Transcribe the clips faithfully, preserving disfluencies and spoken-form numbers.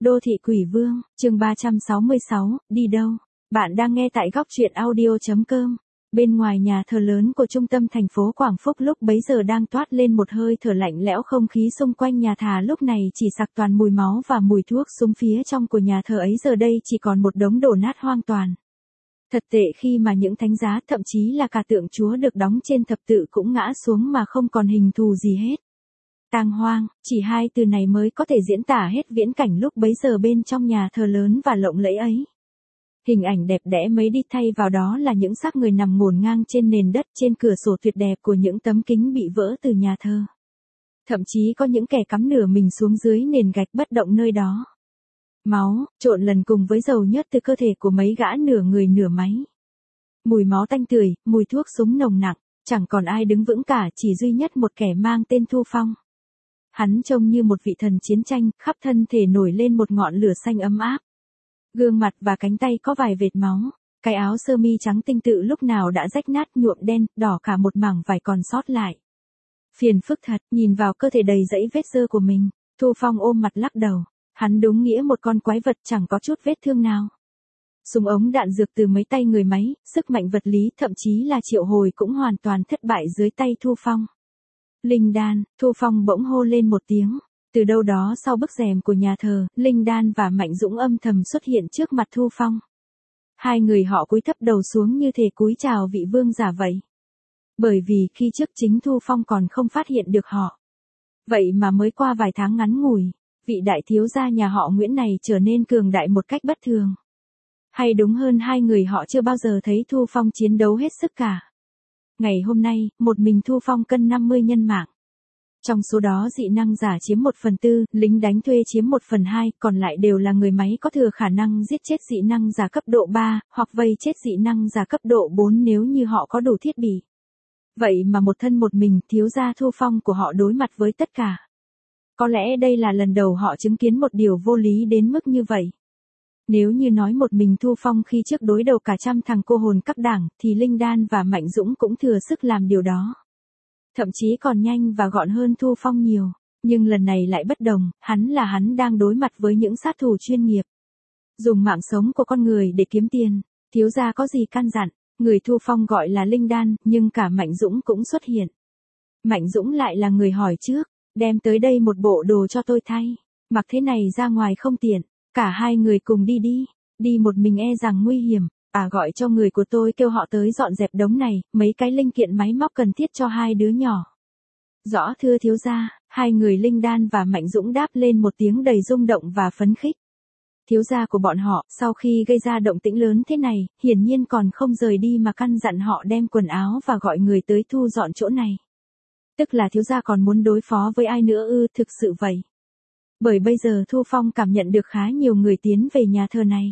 Đô thị quỷ vương, chương ba trăm sáu mươi sáu, đi đâu? Bạn đang nghe tại góc truyện audio chấm com. Bên ngoài nhà thờ lớn của trung tâm thành phố Quảng Phúc lúc bấy giờ đang toát lên một hơi thở lạnh lẽo, không khí xung quanh nhà thờ lúc này chỉ sặc toàn mùi máu và mùi thuốc súng. Phía trong của nhà thờ ấy giờ đây chỉ còn một đống đổ nát hoang toàn. Thật tệ khi mà những thánh giá, thậm chí là cả tượng Chúa được đóng trên thập tự cũng ngã xuống mà không còn hình thù gì hết. Tang hoang, chỉ hai từ này mới có thể diễn tả hết viễn cảnh lúc bấy giờ bên trong nhà thờ lớn và lộng lẫy ấy. Hình ảnh đẹp đẽ mấy đi, thay vào đó là những xác người nằm ngổn ngang trên nền đất, trên cửa sổ tuyệt đẹp của những tấm kính bị vỡ từ nhà thờ. Thậm chí có những kẻ cắm nửa mình xuống dưới nền gạch bất động nơi đó. Máu, trộn lần cùng với dầu nhớt từ cơ thể của mấy gã nửa người nửa máy. Mùi máu tanh tưởi, mùi thuốc súng nồng nặng, chẳng còn ai đứng vững cả, chỉ duy nhất một kẻ mang tên Thu Phong. Hắn trông như một vị thần chiến tranh, khắp thân thể nổi lên một ngọn lửa xanh ấm áp. Gương mặt và cánh tay có vài vệt máu, cái áo sơ mi trắng tinh tự lúc nào đã rách nát, nhuộm đen, đỏ cả một mảng vải còn sót lại. Phiền phức thật, nhìn vào cơ thể đầy dẫy vết dơ của mình, Thu Phong ôm mặt lắc đầu. Hắn đúng nghĩa một con quái vật chẳng có chút vết thương nào. Súng ống đạn dược từ mấy tay người máy, sức mạnh vật lý, thậm chí là triệu hồi cũng hoàn toàn thất bại dưới tay Thu Phong. Linh đan, Thu Phong bỗng hô lên một tiếng. Từ đâu đó sau bức rèm của nhà thờ, Linh đan và Mạnh Dũng âm thầm xuất hiện trước mặt Thu Phong. Hai người họ cúi thấp đầu xuống như thể cúi chào vị vương giả vậy. Bởi vì khi trước chính Thu Phong còn không phát hiện được họ. Vậy mà mới qua vài tháng ngắn ngủi, vị đại thiếu gia nhà họ Nguyễn này trở nên cường đại một cách bất thường. Hay đúng hơn, hai người họ chưa bao giờ thấy Thu Phong chiến đấu hết sức cả. Ngày hôm nay, một mình Thu Phong cân năm mươi nhân mạng. Trong số đó dị năng giả chiếm một phần tư, lính đánh thuê chiếm một phần hai, còn lại đều là người máy có thừa khả năng giết chết dị năng giả cấp độ ba, hoặc vây chết dị năng giả cấp độ bốn nếu như họ có đủ thiết bị. Vậy mà một thân một mình, thiếu gia Thu Phong của họ đối mặt với tất cả. Có lẽ đây là lần đầu họ chứng kiến một điều vô lý đến mức như vậy. Nếu như nói một mình Thu Phong khi trước đối đầu cả trăm thằng cô hồn các đảng, thì Linh Đan và Mạnh Dũng cũng thừa sức làm điều đó. Thậm chí còn nhanh và gọn hơn Thu Phong nhiều. Nhưng lần này lại bất đồng, hắn là hắn đang đối mặt với những sát thủ chuyên nghiệp. Dùng mạng sống của con người để kiếm tiền, thiếu gia có gì căn dặn, người Thu Phong gọi là Linh Đan, nhưng cả Mạnh Dũng cũng xuất hiện. Mạnh Dũng lại là người hỏi trước. Đem tới đây một bộ đồ cho tôi thay. Mặc thế này ra ngoài không tiện. Cả hai người cùng đi đi. Đi một mình e rằng nguy hiểm. À, gọi cho người của tôi kêu họ tới dọn dẹp đống này. Mấy cái linh kiện máy móc cần thiết cho hai đứa nhỏ. Rõ thưa thiếu gia. Hai người Linh Đan và Mạnh Dũng đáp lên một tiếng đầy rung động và phấn khích. Thiếu gia của bọn họ, sau khi gây ra động tĩnh lớn thế này, hiển nhiên còn không rời đi mà căn dặn họ đem quần áo và gọi người tới thu dọn chỗ này. Tức là thiếu gia còn muốn đối phó với ai nữa ư? Thực sự vậy. Bởi bây giờ Thu Phong cảm nhận được khá nhiều người tiến về nhà thờ này.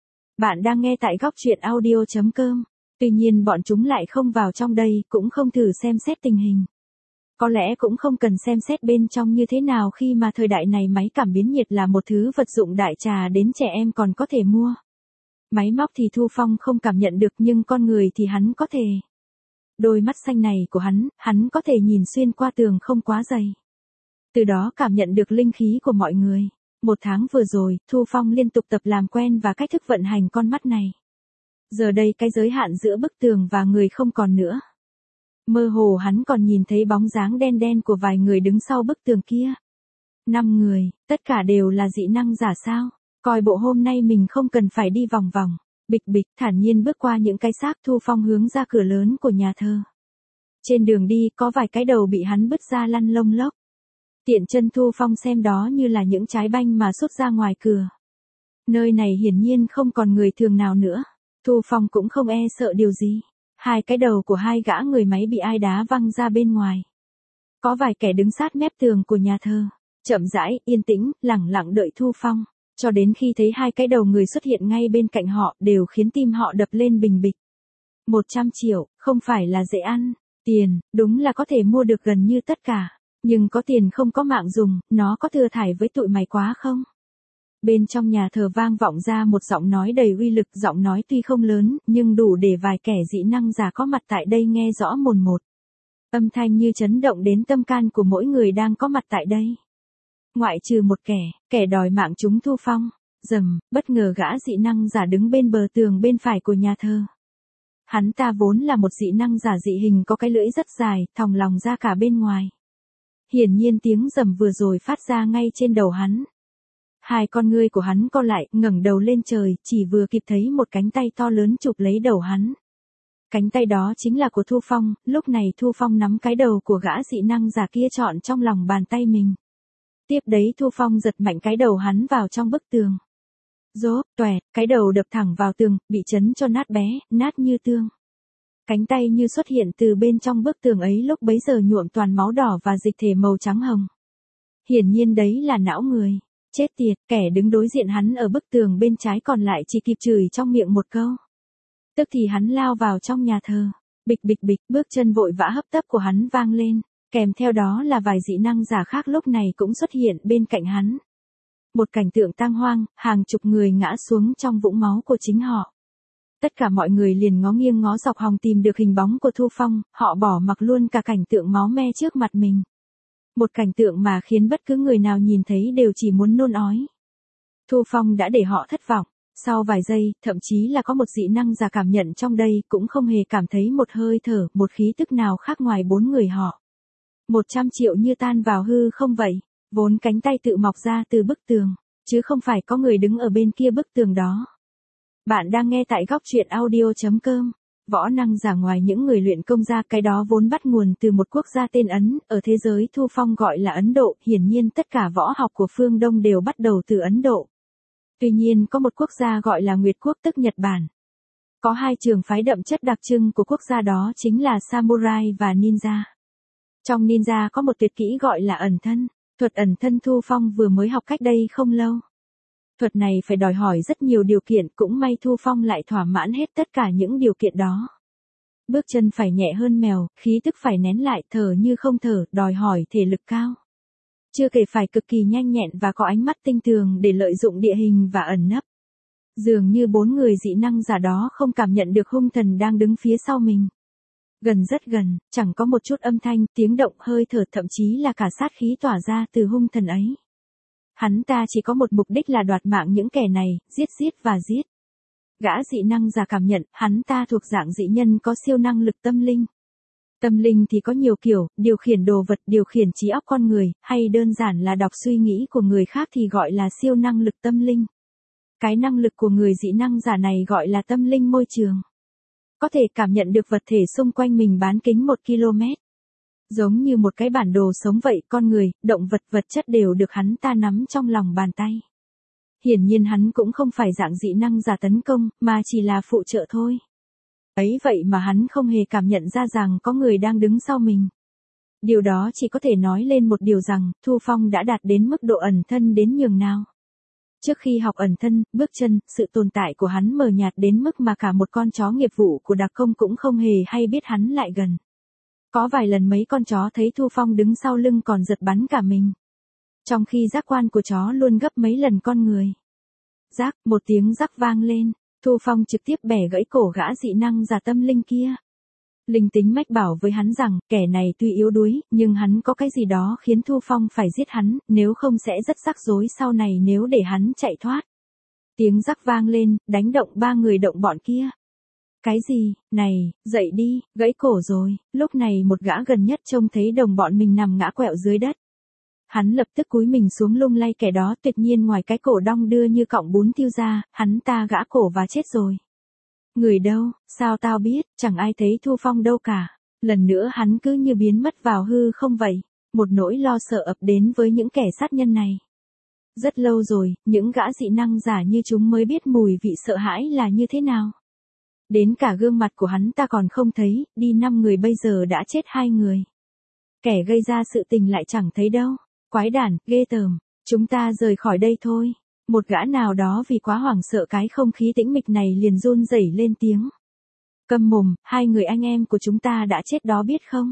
Bạn đang nghe tại góc truyện audio chấm com. Tuy nhiên bọn chúng lại không vào trong đây, cũng không thử xem xét tình hình. Có lẽ cũng không cần xem xét bên trong như thế nào khi mà thời đại này máy cảm biến nhiệt là một thứ vật dụng đại trà đến trẻ em còn có thể mua. Máy móc thì Thu Phong không cảm nhận được, nhưng con người thì hắn có thể. Đôi mắt xanh này của hắn, hắn có thể nhìn xuyên qua tường không quá dày. Từ đó cảm nhận được linh khí của mọi người. Một tháng vừa rồi, Thu Phong liên tục tập làm quen và cách thức vận hành con mắt này. Giờ đây cái giới hạn giữa bức tường và người không còn nữa. Mơ hồ hắn còn nhìn thấy bóng dáng đen đen của vài người đứng sau bức tường kia. Năm người, tất cả đều là dị năng giả sao? Coi bộ hôm nay mình không cần phải đi vòng vòng. Bịch bịch, thản nhiên bước qua những cái xác, Thu Phong hướng ra cửa lớn của nhà thờ. Trên đường đi, có vài cái đầu bị hắn bứt ra lăn lông lốc. Tiện chân Thu Phong xem đó như là những trái banh mà sút ra ngoài cửa. Nơi này hiển nhiên không còn người thường nào nữa. Thu Phong cũng không e sợ điều gì. Hai cái đầu của hai gã người máy bị ai đá văng ra bên ngoài. Có vài kẻ đứng sát mép tường của nhà thờ. Chậm rãi, yên tĩnh, lẳng lặng đợi Thu Phong. Cho đến khi thấy hai cái đầu người xuất hiện ngay bên cạnh họ, đều khiến tim họ đập lên bình bịch. Một trăm triệu, không phải là dễ ăn. Tiền, đúng là có thể mua được gần như tất cả. Nhưng có tiền không có mạng dùng, nó có thừa thải với tụi mày quá không? Bên trong nhà thờ vang vọng ra một giọng nói đầy uy lực, giọng nói tuy không lớn, nhưng đủ để vài kẻ dị năng giả có mặt tại đây nghe rõ mồn một. Âm thanh như chấn động đến tâm can của mỗi người đang có mặt tại đây. Ngoại trừ một kẻ, kẻ đòi mạng chúng Thu Phong. Rầm, bất ngờ gã dị năng giả đứng bên bờ tường bên phải của nhà thờ. Hắn ta vốn là một dị năng giả dị hình có cái lưỡi rất dài, thòng lòng ra cả bên ngoài. Hiển nhiên tiếng rầm vừa rồi phát ra ngay trên đầu hắn. Hai con ngươi của hắn co lại, ngẩng đầu lên trời, chỉ vừa kịp thấy một cánh tay to lớn chụp lấy đầu hắn. Cánh tay đó chính là của Thu Phong, lúc này Thu Phong nắm cái đầu của gã dị năng giả kia trọn trong lòng bàn tay mình. Tiếp đấy Thu Phong giật mạnh cái đầu hắn vào trong bức tường. Rốp, toẹt, cái đầu đập thẳng vào tường, bị chấn cho nát bé, nát như tương. Cánh tay như xuất hiện từ bên trong bức tường ấy lúc bấy giờ nhuộm toàn máu đỏ và dịch thể màu trắng hồng. Hiển nhiên đấy là não người. Chết tiệt, kẻ đứng đối diện hắn ở bức tường bên trái còn lại chỉ kịp chửi trong miệng một câu. Tức thì hắn lao vào trong nhà thờ. Bịch bịch bịch, bước chân vội vã hấp tấp của hắn vang lên. Kèm theo đó là vài dị năng giả khác lúc này cũng xuất hiện bên cạnh hắn. Một cảnh tượng tang hoang, hàng chục người ngã xuống trong vũng máu của chính họ. Tất cả mọi người liền ngó nghiêng ngó dọc hòng tìm được hình bóng của Thu Phong, họ bỏ mặc luôn cả cảnh tượng máu me trước mặt mình. Một cảnh tượng mà khiến bất cứ người nào nhìn thấy đều chỉ muốn nôn ói. Thu Phong đã để họ thất vọng. Sau vài giây, thậm chí là có một dị năng giả cảm nhận trong đây cũng không hề cảm thấy một hơi thở, một khí tức nào khác ngoài bốn người họ. Một trăm triệu như tan vào hư không vậy, vốn cánh tay tự mọc ra từ bức tường, chứ không phải có người đứng ở bên kia bức tường đó. Bạn đang nghe tại góc truyện audio chấm com. Võ năng giả ngoài những người luyện công ra, cái đó vốn bắt nguồn từ một quốc gia tên Ấn, ở thế giới Thu Phong gọi là Ấn Độ, hiển nhiên tất cả võ học của phương Đông đều bắt đầu từ Ấn Độ. Tuy nhiên có một quốc gia gọi là Nguyệt Quốc tức Nhật Bản. Có hai trường phái đậm chất đặc trưng của quốc gia đó chính là Samurai và Ninja. Trong Ninja có một tuyệt kỹ gọi là ẩn thân, thuật ẩn thân Thu Phong vừa mới học cách đây không lâu. Thuật này phải đòi hỏi rất nhiều điều kiện, cũng may Thu Phong lại thỏa mãn hết tất cả những điều kiện đó. Bước chân phải nhẹ hơn mèo, khí tức phải nén lại, thở như không thở, đòi hỏi thể lực cao. Chưa kể phải cực kỳ nhanh nhẹn và có ánh mắt tinh tường để lợi dụng địa hình và ẩn nấp. Dường như bốn người dị năng giả đó không cảm nhận được hung thần đang đứng phía sau mình. Gần rất gần, chẳng có một chút âm thanh, tiếng động, hơi thở, thậm chí là cả sát khí tỏa ra từ hung thần ấy. Hắn ta chỉ có một mục đích là đoạt mạng những kẻ này, giết giết và giết. Gã dị năng giả cảm nhận, hắn ta thuộc dạng dị nhân có siêu năng lực tâm linh. Tâm linh thì có nhiều kiểu, điều khiển đồ vật, điều khiển trí óc con người, hay đơn giản là đọc suy nghĩ của người khác thì gọi là siêu năng lực tâm linh. Cái năng lực của người dị năng giả này gọi là tâm linh môi trường. Có thể cảm nhận được vật thể xung quanh mình bán kính một ki lô mét. Giống như một cái bản đồ sống vậy, con người, động vật, vật chất đều được hắn ta nắm trong lòng bàn tay. Hiển nhiên hắn cũng không phải dạng dị năng giả tấn công, mà chỉ là phụ trợ thôi. Ấy vậy mà hắn không hề cảm nhận ra rằng có người đang đứng sau mình. Điều đó chỉ có thể nói lên một điều rằng, Thu Phong đã đạt đến mức độ ẩn thân đến nhường nào. Trước khi học ẩn thân, bước chân, sự tồn tại của hắn mờ nhạt đến mức mà cả một con chó nghiệp vụ của đặc công cũng không hề hay biết hắn lại gần. Có vài lần mấy con chó thấy Thu Phong đứng sau lưng còn giật bắn cả mình. Trong khi giác quan của chó luôn gấp mấy lần con người. Rắc, một tiếng rắc vang lên, Thu Phong trực tiếp bẻ gãy cổ gã dị năng giả tâm linh kia. Linh tính mách bảo với hắn rằng, kẻ này tuy yếu đuối, nhưng hắn có cái gì đó khiến Thu Phong phải giết hắn, nếu không sẽ rất rắc rối sau này nếu để hắn chạy thoát. Tiếng rắc vang lên, đánh động ba người động bọn kia. Cái gì, này, dậy đi, gãy cổ rồi, lúc này một gã gần nhất trông thấy đồng bọn mình nằm ngã quẹo dưới đất. Hắn lập tức cúi mình xuống lung lay kẻ đó, tuyệt nhiên ngoài cái cổ đong đưa như cọng bún tiêu ra, hắn ta gã cổ và chết rồi. Người đâu, sao tao biết, chẳng ai thấy Thu Phong đâu cả. Lần nữa hắn cứ như biến mất vào hư không vậy. Một nỗi lo sợ ập đến với những kẻ sát nhân này. Rất lâu rồi, những gã dị năng giả như chúng mới biết mùi vị sợ hãi là như thế nào. Đến cả gương mặt của hắn ta còn không thấy, đi năm người bây giờ đã chết hai người. Kẻ gây ra sự tình lại chẳng thấy đâu. Quái đản, ghê tởm, chúng ta rời khỏi đây thôi. Một gã nào đó vì quá hoảng sợ cái không khí tĩnh mịch này liền run rẩy lên tiếng. Câm mồm, hai người anh em của chúng ta đã chết đó biết không?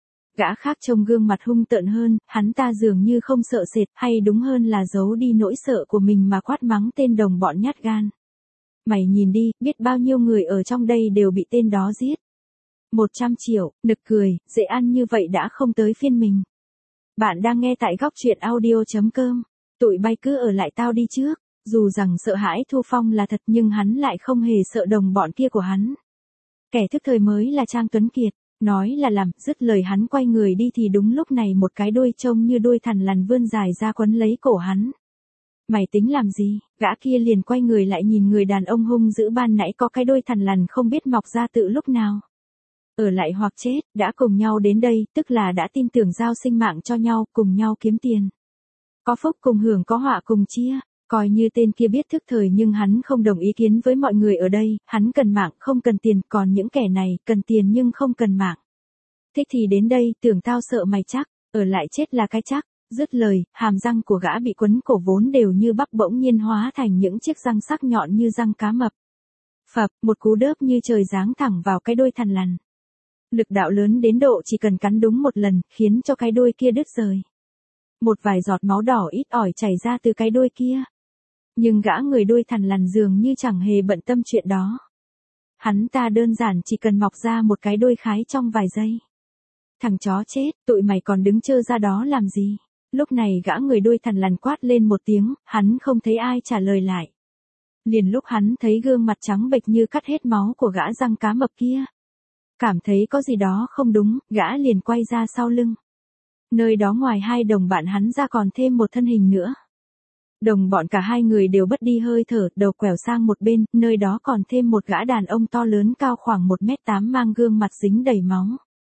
Gã khác trông gương mặt hung tợn hơn, hắn ta dường như không sợ sệt, hay đúng hơn là giấu đi nỗi sợ của mình mà quát mắng tên đồng bọn nhát gan. Mày nhìn đi, biết bao nhiêu người ở trong đây đều bị tên đó giết. Một trăm triệu, nực cười, dễ ăn như vậy đã không tới phiên mình. Bạn đang nghe tại góc truyện audio.com. Tụi bay cứ ở lại tao đi trước. Dù rằng sợ hãi Thu Phong là thật nhưng hắn lại không hề sợ đồng bọn kia của hắn. Kẻ thức thời mới là Trang Tuấn Kiệt. Nói là làm, dứt lời hắn quay người đi thì đúng lúc này một cái đuôi trông như đuôi thằn lằn vươn dài ra quấn lấy cổ hắn. Mày tính làm gì? Gã kia liền quay người lại nhìn người đàn ông hung dữ ban nãy có cái đuôi thằn lằn không biết mọc ra tự lúc nào. Ở lại hoặc chết, đã cùng nhau đến đây, tức là đã tin tưởng giao sinh mạng cho nhau, cùng nhau kiếm tiền. Có phúc cùng hưởng, có họa cùng chia. Coi như tên kia biết thức thời nhưng hắn không đồng ý kiến với mọi người ở đây, hắn cần mạng không cần tiền, còn những kẻ này cần tiền nhưng không cần mạng. Thích thì đến đây, tưởng tao sợ mày chắc, ở lại chết là cái chắc. Dứt lời, hàm răng của gã bị quấn cổ vốn đều như bắp bỗng nhiên hóa thành những chiếc răng sắc nhọn như răng cá mập. Phập, một cú đớp như trời giáng thẳng vào cái đuôi thằn lằn. Lực đạo lớn đến độ chỉ cần cắn đúng một lần, khiến cho cái đuôi kia đứt rời. Một vài giọt máu đỏ ít ỏi chảy ra từ cái đuôi kia. Nhưng gã người đuôi thằn lằn dường như chẳng hề bận tâm chuyện đó. Hắn ta đơn giản chỉ cần mọc ra một cái đuôi khái trong vài giây. Thằng chó chết, tụi mày còn đứng trơ ra đó làm gì? Lúc này gã người đuôi thằn lằn quát lên một tiếng, hắn không thấy ai trả lời lại. Liền lúc hắn thấy gương mặt trắng bệch như cắt hết máu của gã răng cá mập kia. Cảm thấy có gì đó không đúng, gã liền quay ra sau lưng. Nơi đó ngoài hai đồng bạn hắn ra còn thêm một thân hình nữa. Đồng bọn cả hai người đều bất đi hơi thở, đầu quẹo sang một bên, nơi đó còn thêm một gã đàn ông to lớn cao khoảng một mét tám mang gương mặt dính đầy máu.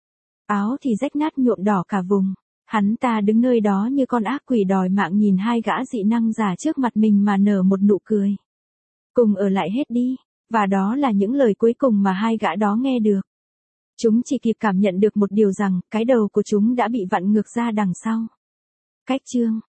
Áo thì rách nát nhuộm đỏ cả vùng. Hắn ta đứng nơi đó như con ác quỷ đòi mạng nhìn hai gã dị năng giả trước mặt mình mà nở một nụ cười. Cùng ở lại hết đi, và đó là những lời cuối cùng mà hai gã đó nghe được. Chúng chỉ kịp cảm nhận được một điều rằng, cái đầu của chúng đã bị vặn ngược ra đằng sau. Cách chương